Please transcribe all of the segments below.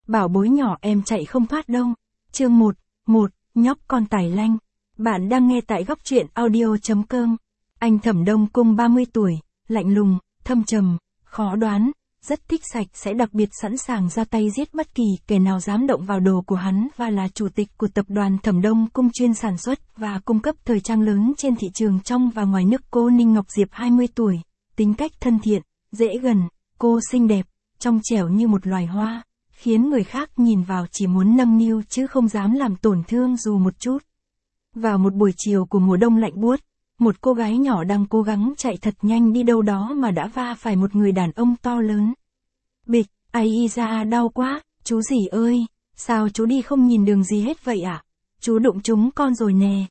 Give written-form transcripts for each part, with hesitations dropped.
Bảo bối nhỏ em chạy không thoát đâu. Chương 1, nhóc con tài lanh. Bạn đang nghe tại góc truyện audio.com. Anh Thẩm Đông Cung 30 tuổi, lạnh lùng, thâm trầm, khó đoán, rất thích sạch sẽ, đặc biệt sẵn sàng ra tay giết bất kỳ kẻ nào dám động vào đồ của hắn, và là chủ tịch của tập đoàn Thẩm Đông Cung chuyên sản xuất và cung cấp thời trang lớn trên thị trường trong và ngoài nước. Cô Ninh Ngọc Diệp 20 tuổi, tính cách thân thiện, dễ gần, cô xinh đẹp, trong trẻo như một loài hoa, khiến người khác nhìn vào chỉ muốn nâng niu chứ không dám làm tổn thương dù một chút. Vào một buổi chiều của mùa đông lạnh buốt, một cô gái nhỏ đang cố gắng chạy thật nhanh đi đâu đó mà đã va phải một người đàn ông to lớn. Bịch, ai da, đau quá, chú gì ơi, sao chú đi không nhìn đường gì hết vậy ạ? Chú đụng trúng con rồi nè.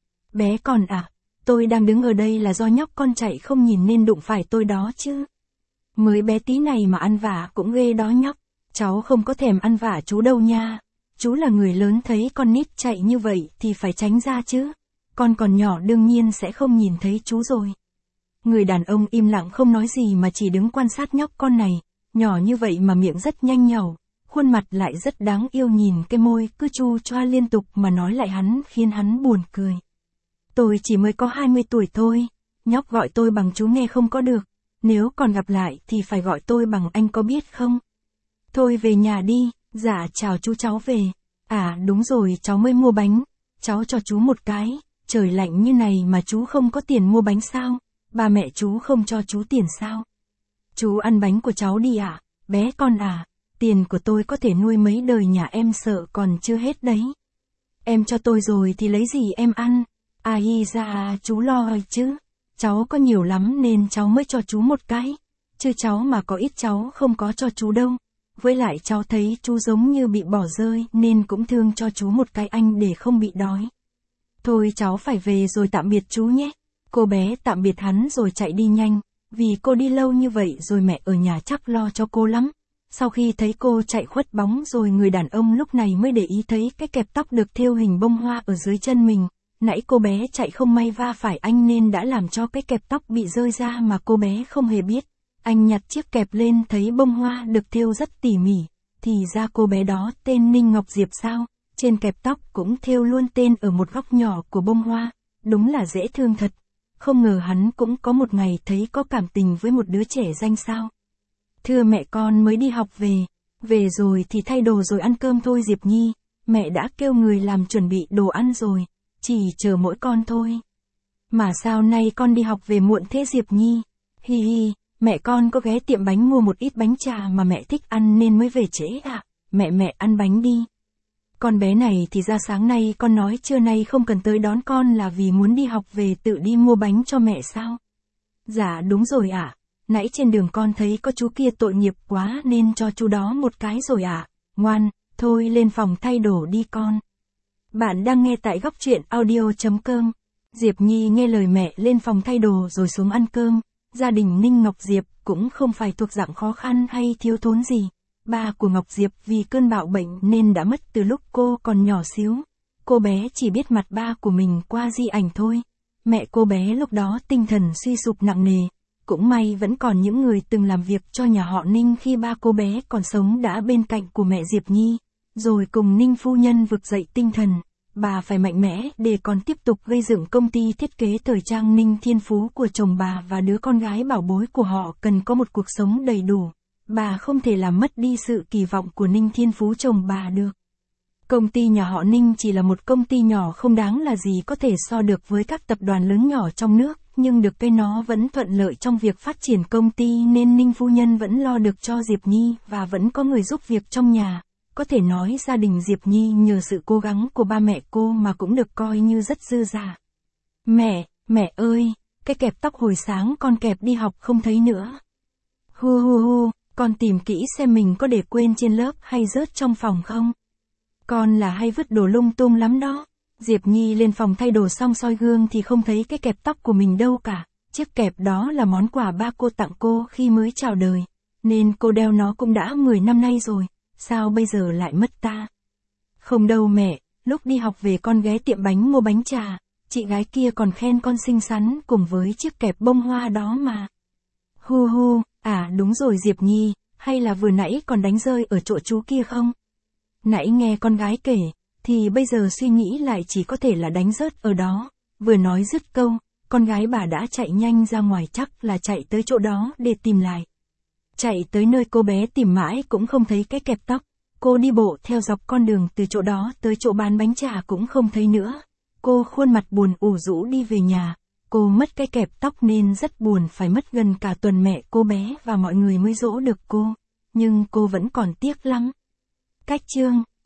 Bé con à, tôi đang đứng ở đây là do nhóc con chạy không nhìn nên đụng phải tôi đó chứ. Mới bé tí này mà ăn vạ cũng ghê đó nhóc, cháu không có thèm ăn vạ chú đâu nha. Chú là người lớn, thấy con nít chạy như vậy thì phải tránh ra chứ. Con còn nhỏ đương nhiên sẽ không nhìn thấy chú rồi. Người đàn ông im lặng không nói gì mà chỉ đứng quan sát nhóc con này, nhỏ như vậy mà miệng rất nhanh nhảu, khuôn mặt lại rất đáng yêu, nhìn cái môi cứ chu choa liên tục mà nói lại hắn khiến hắn buồn cười. Tôi chỉ mới có 20 tuổi thôi, nhóc gọi tôi bằng chú nghe không có được, nếu còn gặp lại thì phải gọi tôi bằng anh có biết không? Thôi về nhà đi. Dạ chào chú, cháu về. À đúng rồi, cháu mới mua bánh, cháu cho chú một cái, trời lạnh như này mà chú không có tiền mua bánh sao? Ba mẹ chú không cho chú tiền sao? Chú ăn bánh của cháu đi ạ, bé con à, tiền của tôi có thể nuôi mấy đời nhà em sợ còn chưa hết đấy. Em cho tôi rồi thì lấy gì em ăn? Ai ra chú lo chứ, cháu có nhiều lắm nên cháu mới cho chú một cái, chứ cháu mà có ít cháu không có cho chú đâu. Với lại cháu thấy chú giống như bị bỏ rơi nên cũng thương cho chú một cái anh để không bị đói. Thôi cháu phải về rồi, tạm biệt chú nhé. Cô bé tạm biệt hắn rồi chạy đi nhanh, vì cô đi lâu như vậy rồi mẹ ở nhà chắc lo cho cô lắm. Sau khi thấy cô chạy khuất bóng rồi, người đàn ông lúc này mới để ý thấy cái kẹp tóc được thêu hình bông hoa ở dưới chân mình. Nãy cô bé chạy không may va phải anh nên đã làm cho cái kẹp tóc bị rơi ra mà cô bé không hề biết. Anh nhặt chiếc kẹp lên thấy bông hoa được thêu rất tỉ mỉ, thì ra cô bé đó tên Ninh Ngọc Diệp sao, trên kẹp tóc cũng thêu luôn tên ở một góc nhỏ của bông hoa, đúng là dễ thương thật. Không ngờ hắn cũng có một ngày thấy có cảm tình với một đứa trẻ danh sao. Thưa mẹ, con mới đi học về rồi thì thay đồ rồi ăn cơm thôi Diệp Nhi, mẹ đã kêu người làm chuẩn bị đồ ăn rồi, chỉ chờ mỗi con thôi. Mà sao nay con đi học về muộn thế Diệp Nhi? Hi hi. Mẹ con có ghé tiệm bánh mua một ít bánh trà mà mẹ thích ăn nên mới về trễ ạ. Mẹ ăn bánh đi. Con bé này thì ra sáng nay con nói trưa nay không cần tới đón con là vì muốn đi học về tự đi mua bánh cho mẹ sao? Dạ đúng rồi ạ. Nãy trên đường con thấy có chú kia tội nghiệp quá nên cho chú đó một cái rồi ạ. Ngoan, thôi lên phòng thay đồ đi con. Bạn đang nghe tại góc truyện audio.com. Diệp Nhi nghe lời mẹ lên phòng thay đồ rồi xuống ăn cơm. Gia đình Ninh Ngọc Diệp cũng không phải thuộc dạng khó khăn hay thiếu thốn gì. Ba của Ngọc Diệp vì cơn bạo bệnh nên đã mất từ lúc cô còn nhỏ xíu. Cô bé chỉ biết mặt ba của mình qua di ảnh thôi. Mẹ cô bé lúc đó tinh thần suy sụp nặng nề. Cũng may vẫn còn những người từng làm việc cho nhà họ Ninh khi ba cô bé còn sống đã bên cạnh của mẹ Diệp Nhi. Rồi cùng Ninh phu nhân vực dậy tinh thần. Bà phải mạnh mẽ để còn tiếp tục gây dựng công ty thiết kế thời trang Ninh Thiên Phú của chồng bà, và đứa con gái bảo bối của họ cần có một cuộc sống đầy đủ. Bà không thể làm mất đi sự kỳ vọng của Ninh Thiên Phú chồng bà được. Công ty nhà họ Ninh chỉ là một công ty nhỏ không đáng là gì có thể so được với các tập đoàn lớn nhỏ trong nước, nhưng được cái nó vẫn thuận lợi trong việc phát triển công ty nên Ninh phu nhân vẫn lo được cho Diệp Nhi và vẫn có người giúp việc trong nhà. Có thể nói gia đình Diệp Nhi nhờ sự cố gắng của ba mẹ cô mà cũng được coi như rất dư dả. Mẹ ơi, cái kẹp tóc hồi sáng con kẹp đi học không thấy nữa. Hu, con tìm kỹ xem mình có để quên trên lớp hay rớt trong phòng không? Con là hay vứt đồ lung tung lắm đó. Diệp Nhi lên phòng thay đồ xong soi gương thì không thấy cái kẹp tóc của mình đâu cả. Chiếc kẹp đó là món quà ba cô tặng cô khi mới chào đời, nên cô đeo nó cũng đã 10 năm nay rồi. Sao bây giờ lại mất ta? Không đâu mẹ, lúc đi học về con ghé tiệm bánh mua bánh trà, chị gái kia còn khen con xinh xắn cùng với chiếc kẹp bông hoa đó mà. À đúng rồi Diệp Nhi, hay là vừa nãy còn đánh rơi ở chỗ chú kia không? Nãy nghe con gái kể, thì bây giờ suy nghĩ lại chỉ có thể là đánh rớt ở đó. Vừa nói dứt câu, con gái bà đã chạy nhanh ra ngoài, chắc là chạy tới chỗ đó để tìm lại. Chạy tới nơi cô bé tìm mãi cũng không thấy cái kẹp tóc. Cô đi bộ theo dọc con đường từ chỗ đó tới chỗ bán bánh trà cũng không thấy nữa. Cô khuôn mặt buồn ủ rũ đi về nhà. Cô mất cái kẹp tóc nên rất buồn, phải mất gần cả tuần mẹ cô bé và mọi người mới dỗ được cô. Nhưng cô vẫn còn tiếc lắm. Cách chương